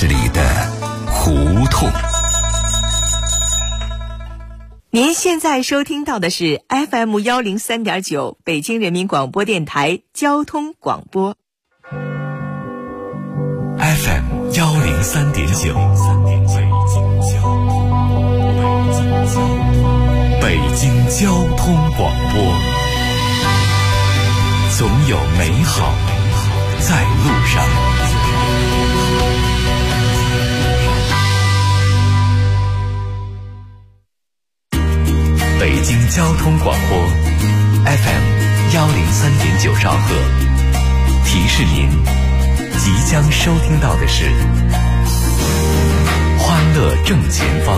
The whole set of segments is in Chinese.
市里的胡同。 您现在收听到的是 FM 103.9北京人民广播电台交通广播。 FM 103.9，北京交通广播，总有美好在路上。北京交通广播 FM 103.9兆赫，提示您即将收听到的是欢乐正前方。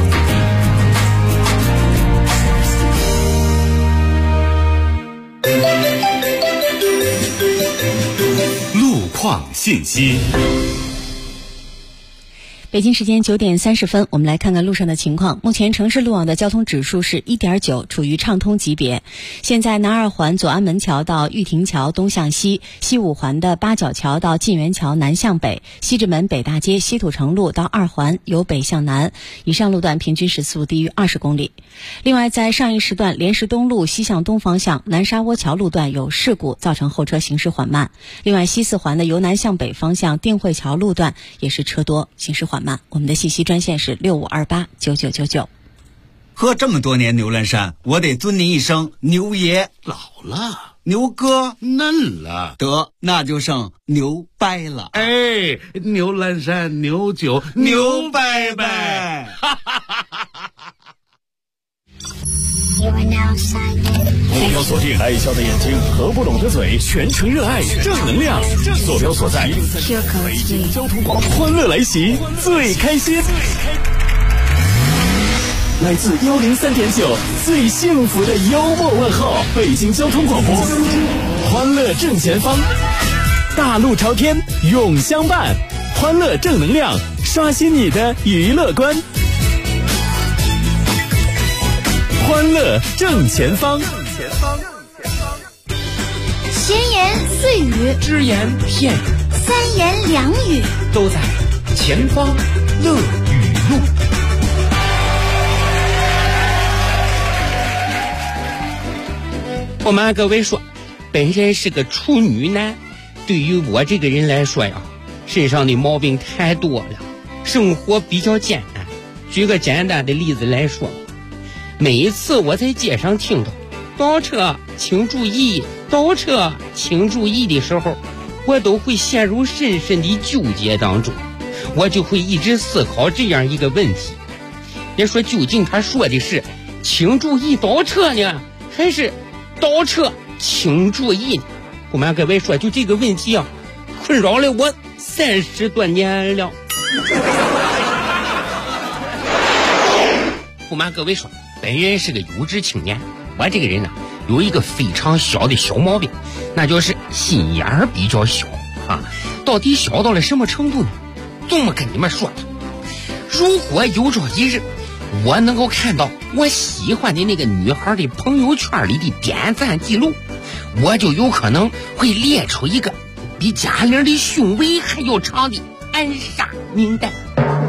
路况信息。 北京时间9点30分，我们来看看路上的情况。目前城市路网的交通指数是 1.9， 处于畅通级别。现在南二环左安门桥到玉亭桥东向西，西五环的八角桥到晋源桥南向北，西直门北大街西土城路到二环由北向南，以上路段平均时速低于20公里。另外，在上一时段莲石东路西向东方向南沙窝桥路段有事故，造成后车行驶缓慢。另外，西四环的由南向北方向定慧桥路段也是车多，行驶缓慢。我们的信息专线是65289999。 喝这么多年牛栏山，我得尊您一声牛爷。 老了， 牛哥嫩了， 得那就剩牛掰了。 哎，牛栏山牛酒牛掰掰。 目标锁定爱笑的眼睛和不拢的嘴，全程热爱正能量。坐标所在北京交通广播，欢乐来袭最开心。来自103.9最幸福的幽默问候，北京交通广播，欢乐正前方，大路朝天永相伴，欢乐正能量，刷新你的娱乐观。欢乐正前方， 闲言碎语， 只言片语， 三言两语， 都在前方乐语录。我们各位说，本人是个处女男，对于我这个人来说呀，身上的毛病太多了，生活比较艰难。举个简单的例子来说，每一次我在街上听到倒车请注意，倒车请注意的时候，我都会陷入深深的纠结当中。我就会一直思考这样一个问题，别说究竟他说的是请注意倒车呢，还是倒车请注意呢？不瞒各位说，就这个问题啊，困扰了我30多年了。不瞒各位说，本人是个有志青年，我这个人呢，有一个非常小的小毛病，那就是心眼儿比较小啊。到底小到了什么程度呢？这么跟你们说吧，如果有朝一日我能够看到我喜欢的那个女孩的朋友圈里的点赞记录，我就有可能会列出一个比贾玲的胸围还要长的暗杀名单。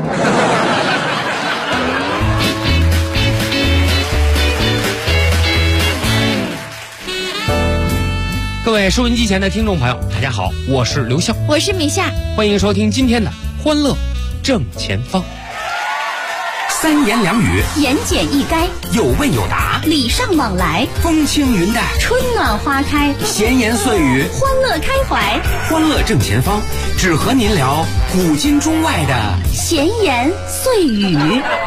各位收音机前的听众朋友，大家好，我是刘笑， 我是米夏， 欢迎收听今天的欢乐正前方。 三言两语， 言简意赅， 有问有答， 礼尚往来， 风轻云淡， 春暖花开， 闲言碎语， 欢乐开怀。 欢乐正前方，只和您聊古今中外的闲言碎语。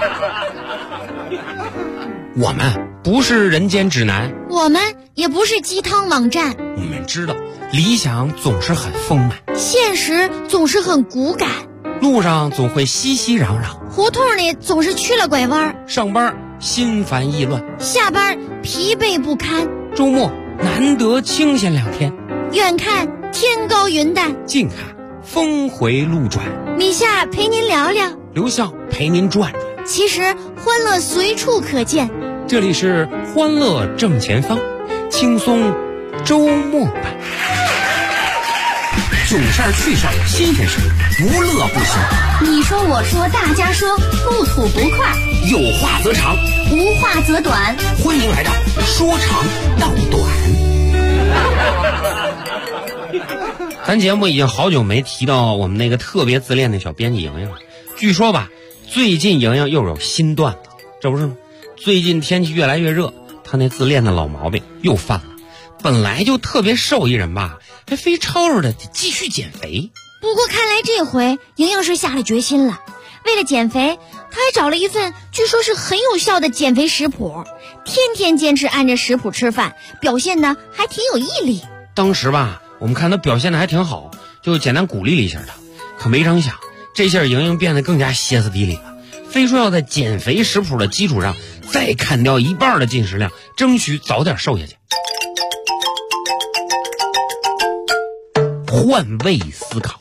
我们不是人间指南， 我们也不是鸡汤网站。 我们知道理想总是很丰满， 现实总是很骨感， 路上总会熙熙攘攘， 胡同里总是去了拐弯， 上班心烦意乱， 下班疲惫不堪， 周末难得清闲2天， 远看天高云淡， 近看峰回路转。 米夏陪您聊聊， 刘笑陪您转转。 其实欢乐随处可见， 这里是欢乐正前方，轻松周末版。 囧事儿、趣事儿、新鲜事儿，无乐不行。 你说我说大家说，不吐不快， 有话则长， 无话则短。 欢迎来到说长道短。咱节目已经好久没提到我们那个特别自恋的小编辑莹莹了。据说吧，最近莹莹又有新段子，这不是吗？最近天气越来越热，她那自恋的老毛病又犯了。本来就特别瘦一人吧，还非吵吵的继续减肥。 不过看来这回莹莹是下了决心了，为了减肥，她还找了一份据说是很有效的减肥食谱，天天坚持按着食谱吃饭，表现呢还挺有毅力。 当时吧，我们看她表现的还挺好，就简单鼓励了一下她。可没成想，这下莹莹变得更加歇斯底里了，非说要在减肥食谱的基础上再砍掉一半的进食量，争取早点瘦下去。换位思考。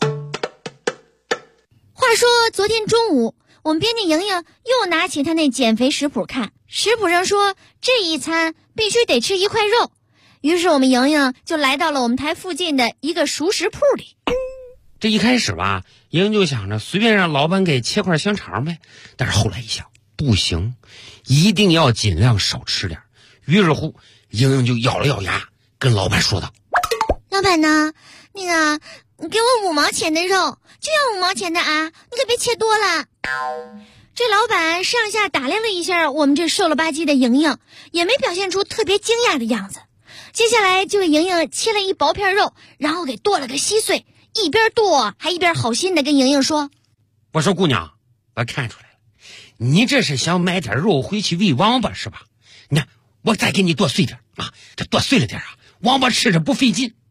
话说昨天中午，我们编辑莹莹又拿起她那减肥食谱看，食谱上说这一餐必须得吃1块肉，于是我们莹莹就来到了我们台附近的一个熟食铺里。 这一开始吧，莹莹就想着随便让老板给切块香肠呗，但是后来一想不行，一定要尽量少吃点。于是乎，莹莹就咬了咬牙跟老板说道： 老板呢，那个你给我5毛钱的肉，就要5毛钱的啊，你可别切多了。这老板上下打量了一下我们这瘦了吧唧的莹莹，也没表现出特别惊讶的样子。接下来就给莹莹切了一薄片肉，然后给剁了个稀碎，一边剁还一边好心的跟莹莹说： 我说姑娘，我看出来了，你这是想买点肉回去喂王八是吧？你看我再给你剁碎点啊，这剁碎了点啊，王八吃着不费劲。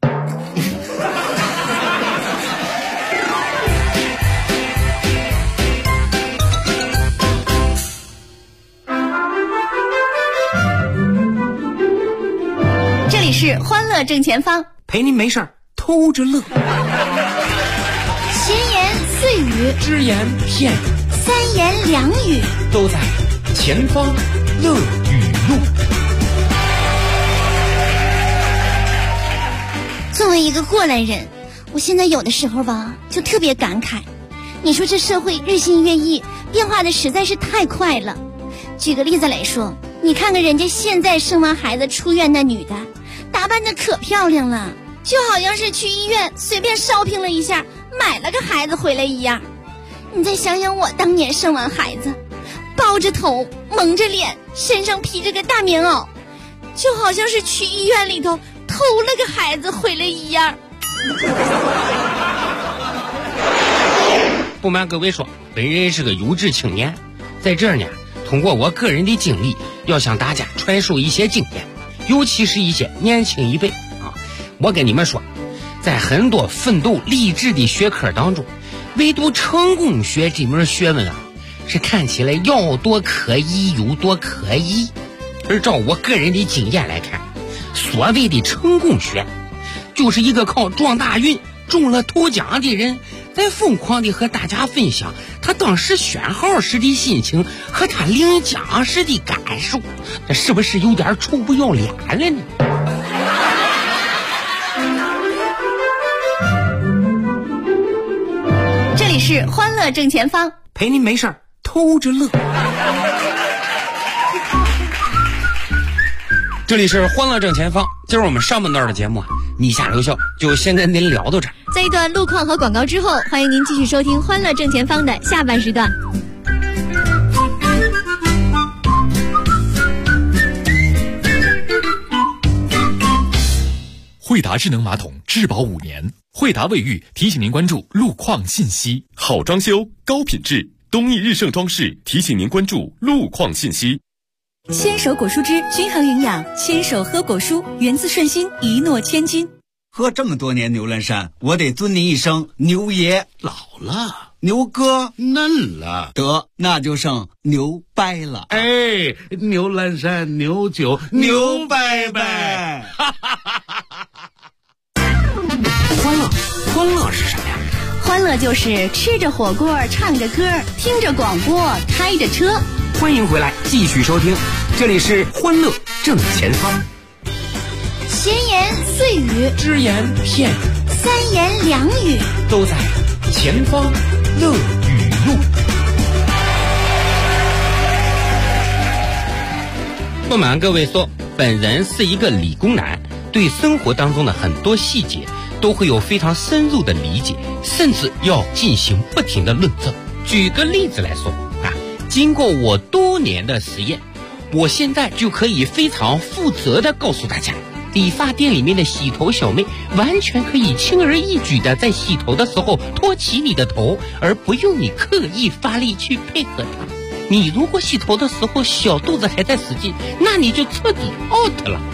这里是欢乐正前方， 陪您没事儿偷着乐。 闲言碎语， 只言片语， 三言两语， 都在前方乐语录。 作为一个过来人，我现在有的时候吧就特别感慨，你说这社会日新月异，变化的实在是太快了。举个例子来说，你看看人家现在生完孩子出院那女的，打扮的可漂亮了，就好像是去医院随便 shopping 了一下，买了个孩子回来一样。你再想想我当年生完孩子，包着头蒙着脸，身上披着个大棉袄，就好像是去医院里头偷了个孩子回来一样。 不瞒各位说，本人是个优质青年，在这儿呢，通过我个人的经历，要向大家传授一些经验，尤其是一些年轻一辈啊。我跟你们说，在很多奋斗励志的学科当中，唯独成功学这门学问啊，是看起来要多可疑有多可疑。而照我个人的经验来看，所谓的成功学，就是一个靠撞大运中了头奖的人，在疯狂地和大家分享他当时选号时的心情和他领奖时的感受，这是不是有点臭不要脸了呢？ 这里是欢乐正前方， 陪您没事儿偷着乐。 这里是欢乐正前方，今儿我们上半段的节目你下留校就先跟您聊到这儿。 在一段路况和广告之后，欢迎您继续收听欢乐正前方的下半时段。 惠达智能马桶质保5年，惠达卫浴提醒您关注路况信息。好装修，高品质，东益日盛装饰提醒您关注路况信息。 牵手果蔬汁均衡营养，牵手喝果蔬，源自顺心，一诺千金。 喝这么多年牛栏山，我得尊您一声牛爷。 老了， 牛哥嫩了， 得那就剩牛掰了。 哎，牛栏山牛酒牛掰掰。 欢乐是什么呀？ 欢乐就是吃着火锅，唱着歌，听着广播，开着车。 欢迎回来，继续收听，这里是欢乐正前方。 闲言碎语， 只言片语， 三言两语都在前方乐语录。不瞒各位说，本人是一个理工男，对生活当中的很多细节都会有非常深入的理解，甚至要进行不停的论证。举个例子来说经过我多年的实验，我现在就可以非常负责的告诉大家，理发店里面的洗头小妹完全可以轻而易举的在洗头的时候托起你的头，而不用你刻意发力去配合她。你如果洗头的时候小肚子还在使劲，那你就彻底 out 了。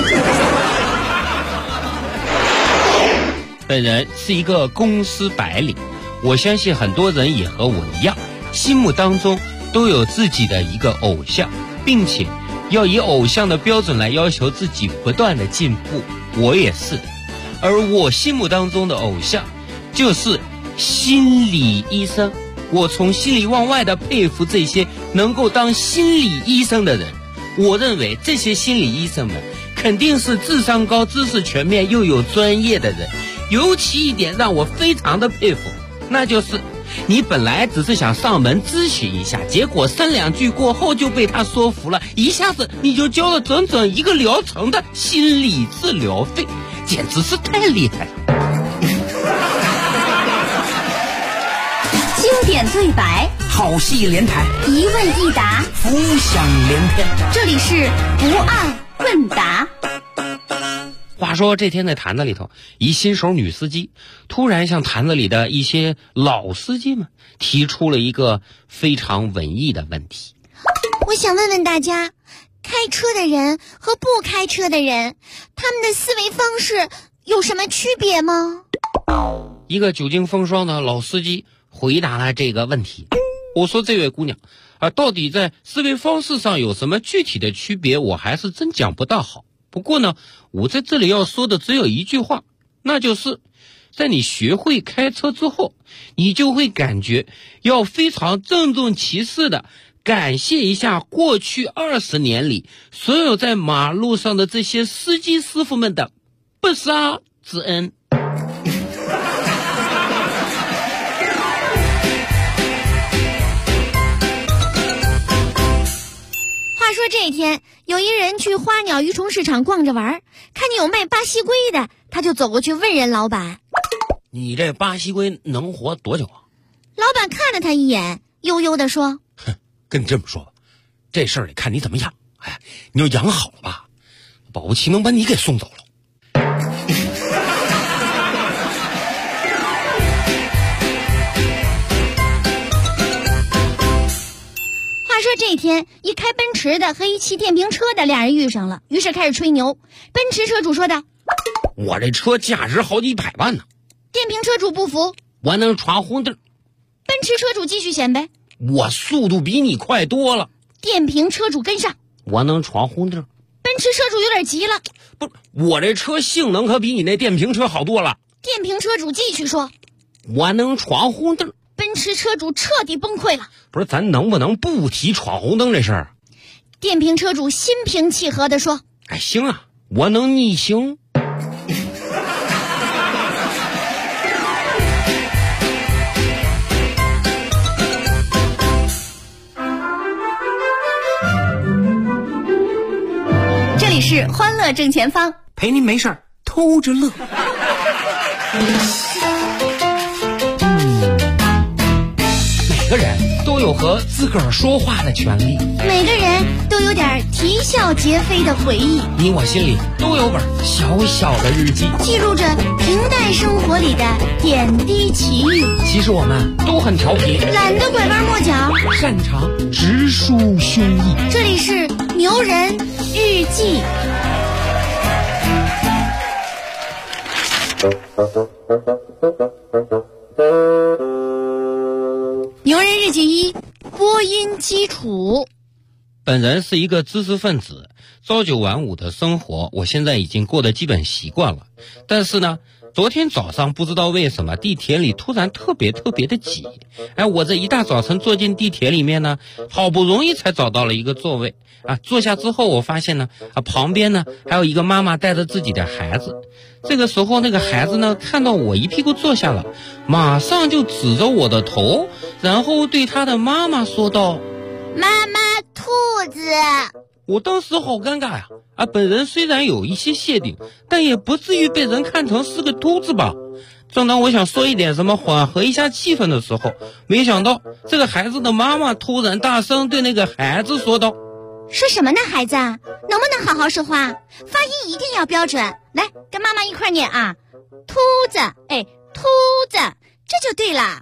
本人是一个公司白领，我相信很多人也和我一样，心目当中都有自己的一个偶像，并且要以偶像的标准来要求自己不断的进步。我也是的，而我心目当中的偶像就是心理医生。我从心里往外的佩服这些能够当心理医生的人。我认为这些心理医生们肯定是智商高、知识全面又有专业的人。尤其一点让我非常的佩服，那就是你本来只是想上门咨询一下，结果3两句过后就被他说服了，一下子你就交了整整1个疗程的心理治疗费，简直是太厉害了。 经典对白， 好戏连台， 一问一答， 浮想联翩。 这里是不二问答。 话说这天在坛子里头，一新手女司机突然向坛子里的一些老司机们提出了一个非常文艺的问题。 我想问问大家，开车的人和不开车的人，他们的思维方式有什么区别吗？ 一个久经风霜的老司机回答了这个问题。我说这位姑娘到底在思维方式上有什么具体的区别，我还是真讲不大好。不过呢，我在这里要说的只有一句话，那就是在你学会开车之后，你就会感觉要非常郑重其事的感谢一下过去20年里所有在马路上的这些司机师傅们的不杀之恩。 话说这一天，有一人去花鸟鱼虫市场逛着玩，看见有卖巴西龟的，他就走过去问人老板：“ 你这巴西龟能活多久啊？” 老板看了他一眼，悠悠地说：“ 哼，跟你这么说吧，这事儿得看你怎么养。你要养好了吧，保不齐能把你给送走了。” 话说这一天，一开奔驰的和一骑电瓶车的俩人遇上了，于是开始吹牛。奔驰车主说道：“ 我这车价值好几百万呢。” 电瓶车主不服：“ 我能闯红灯。” 奔驰车主继续显摆：“ 我速度比你快多了。” 电瓶车主跟上：“ 我能闯红灯。” 奔驰车主有点急了：“ 不是，我这车性能可比你那电瓶车好多了。” 电瓶车主继续说：“ 我能闯红灯。” 奔驰车主彻底崩溃了：“ 不是，咱能不能不提闯红灯这事儿？” 电瓶车主心平气和地说：“ 行啊，我能逆行。” 这里是欢乐正前方， 陪您没事儿偷着乐。 每个人都有和自个儿说话的权利， 每个人都有点啼笑皆非的回忆， 你我心里都有本小小的日记， 记录着平淡生活里的点滴奇遇。 其实我们都很调皮， 懒得拐弯抹角， 擅长直抒胸臆。 这里是牛人日记。牛人日记1，播音基础。 本人是一个知识分子，朝9晚5的生活，我现在已经过得基本习惯了。但是呢， 昨天早上不知道为什么地铁里突然特别的挤，我这一大早晨坐进地铁里面呢，好不容易才找到了一个座位坐下之后我发现呢旁边呢还有一个妈妈带着自己的孩子。这个时候那个孩子呢看到我一屁股坐下了，马上就指着我的头，然后对他的妈妈说道： 妈妈，兔子。 我当时好尴尬呀！本人虽然有一些谢顶，但也不至于被人看成是个秃子吧。正当我想说一点什么缓和一下气氛的时候，没想到这个孩子的妈妈突然大声对那个孩子说道： 说什么呢，孩子？能不能好好说话？发音一定要标准。来，跟妈妈一块念啊！秃子，秃子，这就对了。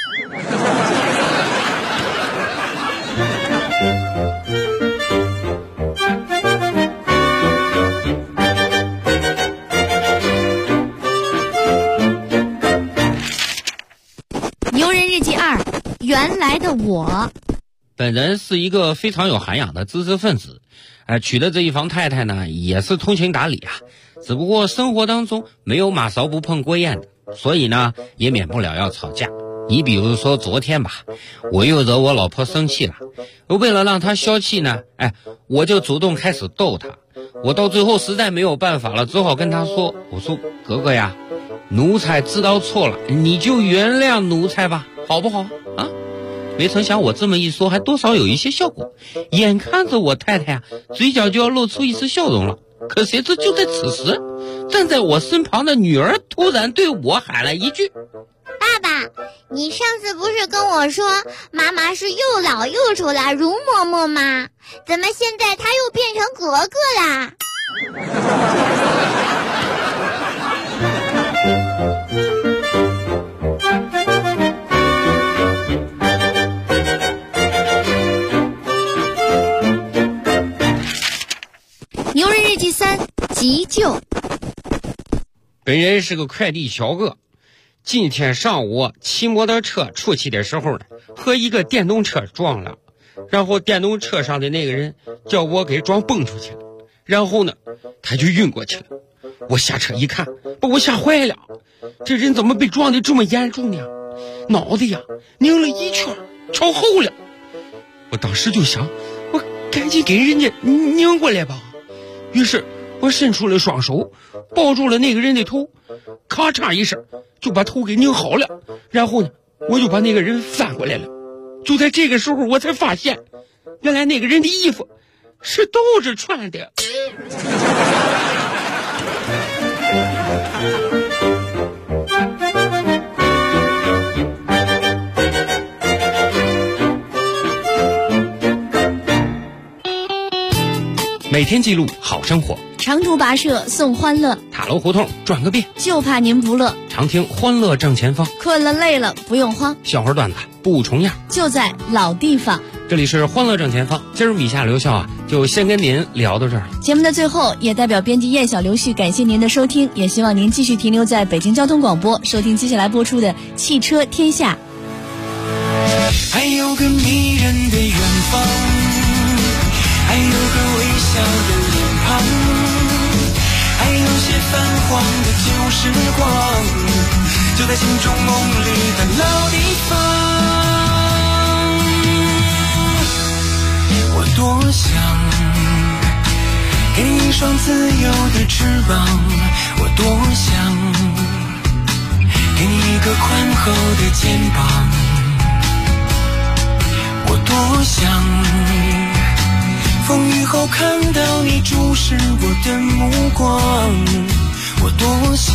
牛人日记2，原来的我。 本人是一个非常有涵养的知识分子，娶的这一房太太呢也是通情达理只不过生活当中没有马勺不碰锅沿的，所以呢也免不了要吵架。你比如说昨天吧，我又惹我老婆生气了，为了让她消气呢，我就主动开始逗她。我到最后实在没有办法了，只好跟她说，我说格格呀，奴才知道错了，你就原谅奴才吧，好不好啊？没成想我这么一说还多少有一些效果，眼看着我太太嘴角就要露出一丝笑容了，可谁知就在此时，站在我身旁的女儿突然对我喊了一句： 爸爸，你上次不是跟我说妈妈是又老又丑的容嬷嬷吗？怎么现在她又变成格格啦？牛人日记3，急救。 本人是个快递小哥，今天上午骑摩托车出去的时候呢，和一个电动车撞了，然后电动车上的那个人叫我给撞蹦出去了，然后呢他就晕过去了。我下车一看，把我吓坏了，这人怎么被撞得这么严重呢？脑袋呀拧了一圈，朝后了。我当时就想，我赶紧给人家拧过来吧。于是我伸出了双手，抱住了那个人的头，咔嚓一声就把头给拧好了，然后呢我就把那个人翻过来了。就在这个时候我才发现，原来那个人的衣服是倒着穿的。 每天记录好生活， 长途跋涉送欢乐， 塔楼胡同转个遍， 就怕您不乐。 常听欢乐正前方， 困了累了不用慌， 笑话段子不重样， 就在老地方。 这里是欢乐正前方，今儿米夏刘笑就先跟您聊到这儿。 节目的最后，也代表编辑叶小刘旭感谢您的收听，也希望您继续停留在北京交通广播，收听接下来播出的《汽车天下》。 还有个迷人的远方，还有个微笑的脸庞，还有些泛黄的旧时光，就在心中梦里的老地方。我多想给你一双自由的翅膀，我多想给你一个宽厚的肩膀，我多想风雨后看到你注视我的目光，我多想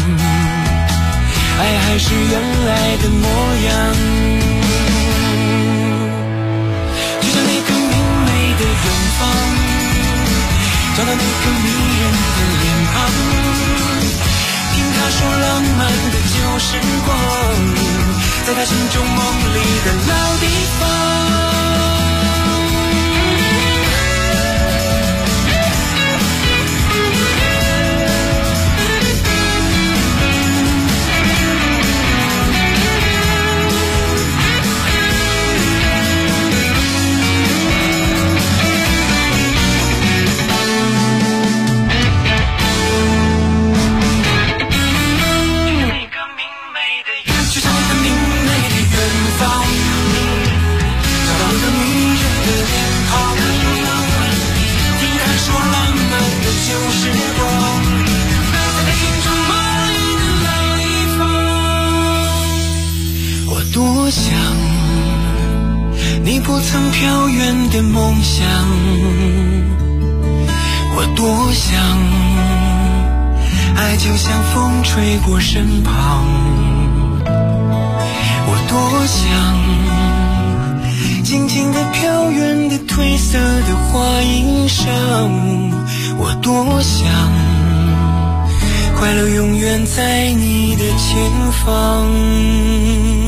爱还是原来的模样，就像那个明媚的远方，找到那个迷人的脸庞，听他说浪漫的旧时光，在他心中梦里的老地方。 你不曾飘远的梦想，我多想，爱就像风吹过身旁，我多想，静静地飘远的褪色的花衣裳，我多想，快乐永远在你的前方。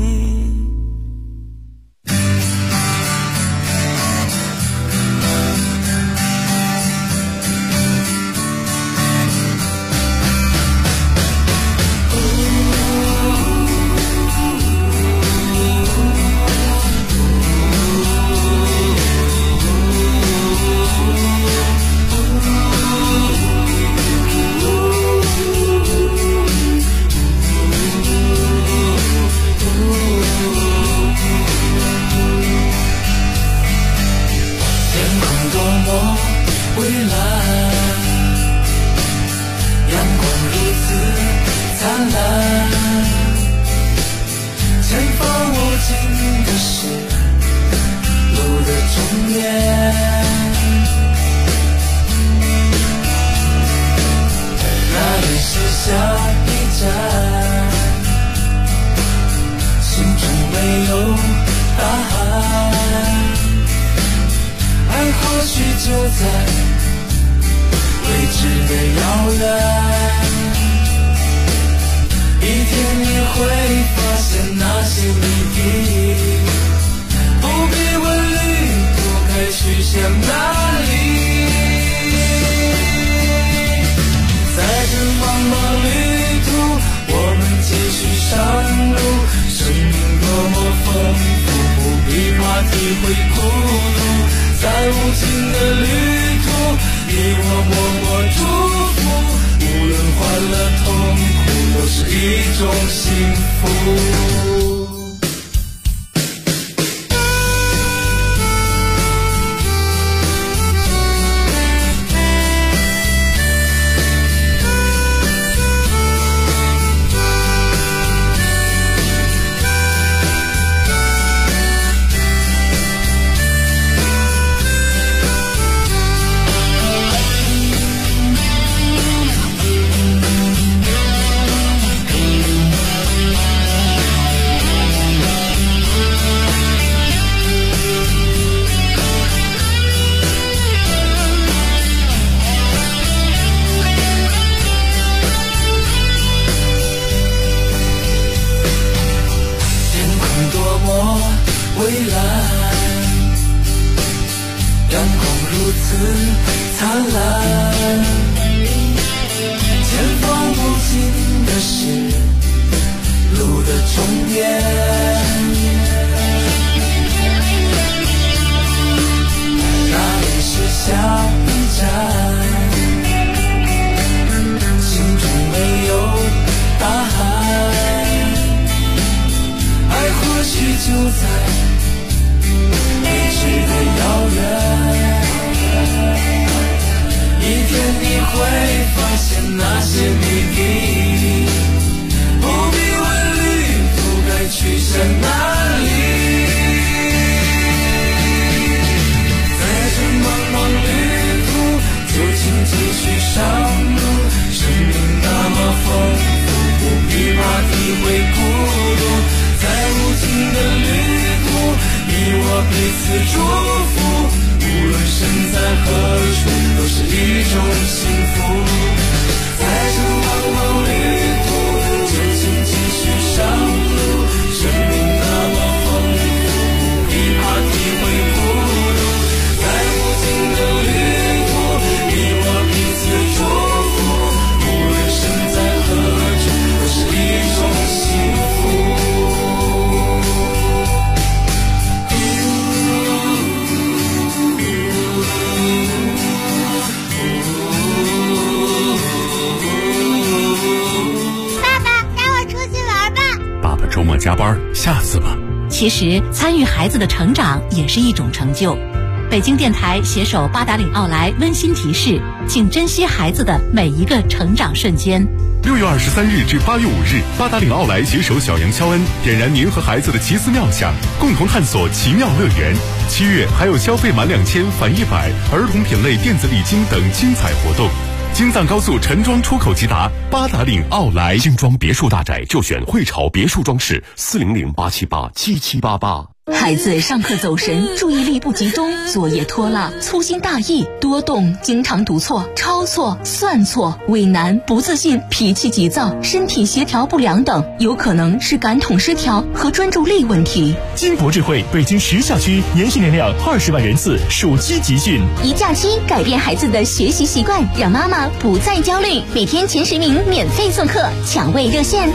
加班，下次吧。 其实参与孩子的成长也是一种成就。北京电台携手八达岭奥莱温馨提示，请珍惜孩子的每一个成长瞬间。 6月23日至8月5日，八达岭奥莱携手小杨肖恩，点燃您和孩子的奇思妙想，共同探索奇妙乐园。7月还有消费满2000返100，儿童品类电子礼金等精彩活动。京藏高速陈庄出口直达，八达岭奥莱精装别墅大宅就选汇潮别墅装饰，400-878-7788。 孩子上课走神，注意力不集中，作业拖拉，粗心大意，多动，经常读错、抄错、算错，畏难、不自信，脾气急躁，身体协调不良等，有可能是感统失调和专注力问题。 金博智慧北京10校区年训练量20万人次，暑期集训， 一假期改变孩子的学习习惯，让妈妈不再焦虑。每天前10名免费送课，抢位热线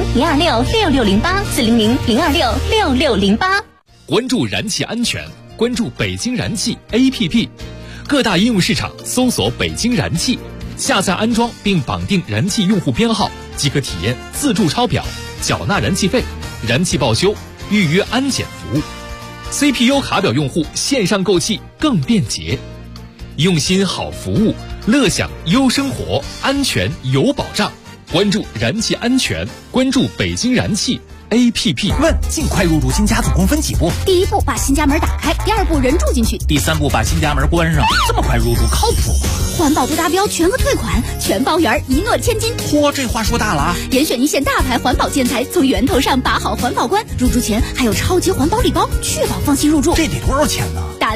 400-026-6608，400-026-6608。 关注燃气安全，关注北京燃气 APP， 各大应用市场搜索北京燃气，下载安装并绑定燃气用户编号，即可体验自助抄表、缴纳燃气费、燃气报修、预约安检服务。CPU 卡表用户线上购气更便捷，用心好服务，乐享优生活，安全有保障。关注燃气安全，关注北京燃气APP。 问：尽快入住新家总共分几步？ 第一步把新家门打开，第二步人住进去， 第3步把新家门关上。这么快入住靠谱吗？ 环保不达标全额退款，全包圆，一诺千金。 嚯，这话说大了啊！ 严选一线大牌环保建材，从源头上把好环保关。入住前还有超级环保礼包，确保放心入住。 这得多少钱呢？ 打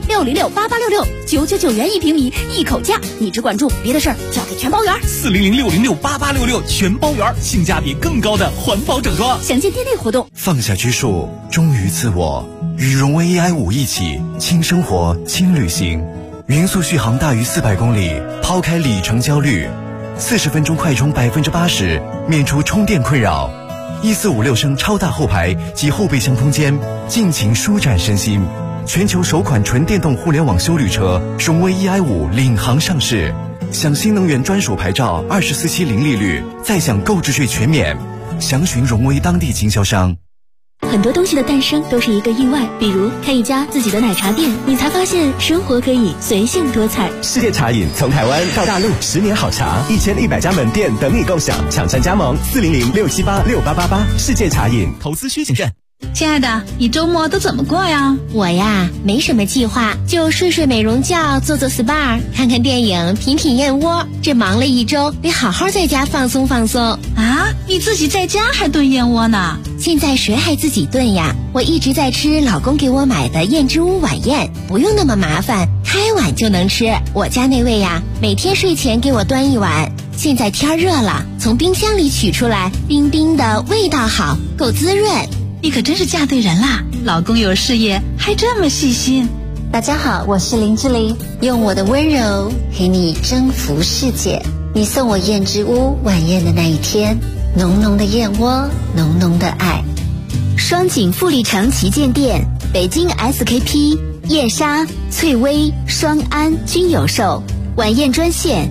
400-606-8866，999元1平米，一口价。你只管住，别的事儿交给全包圆。 400-606-8866，全包圆，性价比更高的环保整装。 详见店内活动。 放下拘束，忠于自我，与荣威 AI5一起轻生活轻旅行，匀速续航大于400公里，抛开里程焦虑，40分钟快充80%，免除充电困扰。1456升超大后排及后备箱空间，尽情舒展身心。全球首款纯电动互联网休旅车荣威 EI5领航上市，享新能源专属牌照，24期零利率，再享购置税全免。详询荣威当地经销商。 很多东西的诞生都是一个意外，比如开一家自己的奶茶店，你才发现生活可以随性多彩。 世界茶饮从台湾到大陆，10年好茶，1100家门店等你共享，抢占加盟400-678-6888。世界茶饮， 投资需谨慎。 亲爱的，你周末都怎么过呀？ 我呀，没什么计划，就睡睡美容觉，做做 SPA， 看看电影，品品燕窝。这忙了一周，得好好在家放松放松。 啊，你自己在家还炖燕窝呢？ 现在谁还自己炖呀？我一直在吃老公给我买的燕之屋晚宴，不用那么麻烦，开碗就能吃。我家那位呀，每天睡前给我端一碗。现在天热了，从冰箱里取出来，冰冰的，味道好，够滋润。 你可真是嫁对人啦，老公有事业还这么细心。 大家好，我是林志玲，用我的温柔陪你征服世界。你送我燕之屋晚宴的那一天，浓浓的燕窝，浓浓的爱。双井富力城旗舰店，北京 SKP、燕莎、翠微、双安均有售。晚宴专线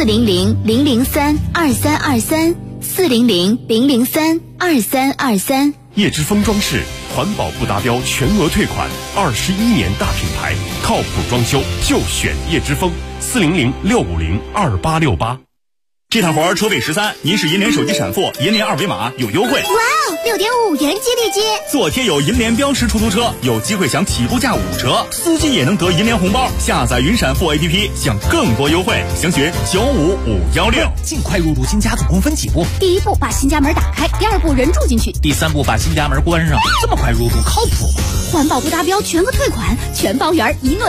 400-003-2323，400-003-2323。 叶之峰装饰，环保不达标全额退款，21年大品牌，靠谱装修就选叶之峰，400-650-2868。 这趟活车位13，您是银联手机闪付，银联二维码有优惠。 哇哦，6.5元激励金！ 做贴有银联标识出租车，有机会享起步价5折，司机也能得银联红包。下载云闪付 APP， 享更多优惠。详询95516。 尽快入住新家总共分几步？ 第一步把新家门打开，第二步人住进去， 第3步把新家门关上。这么快入住靠谱吗？ 环保不达标全额退款，全包圆，一诺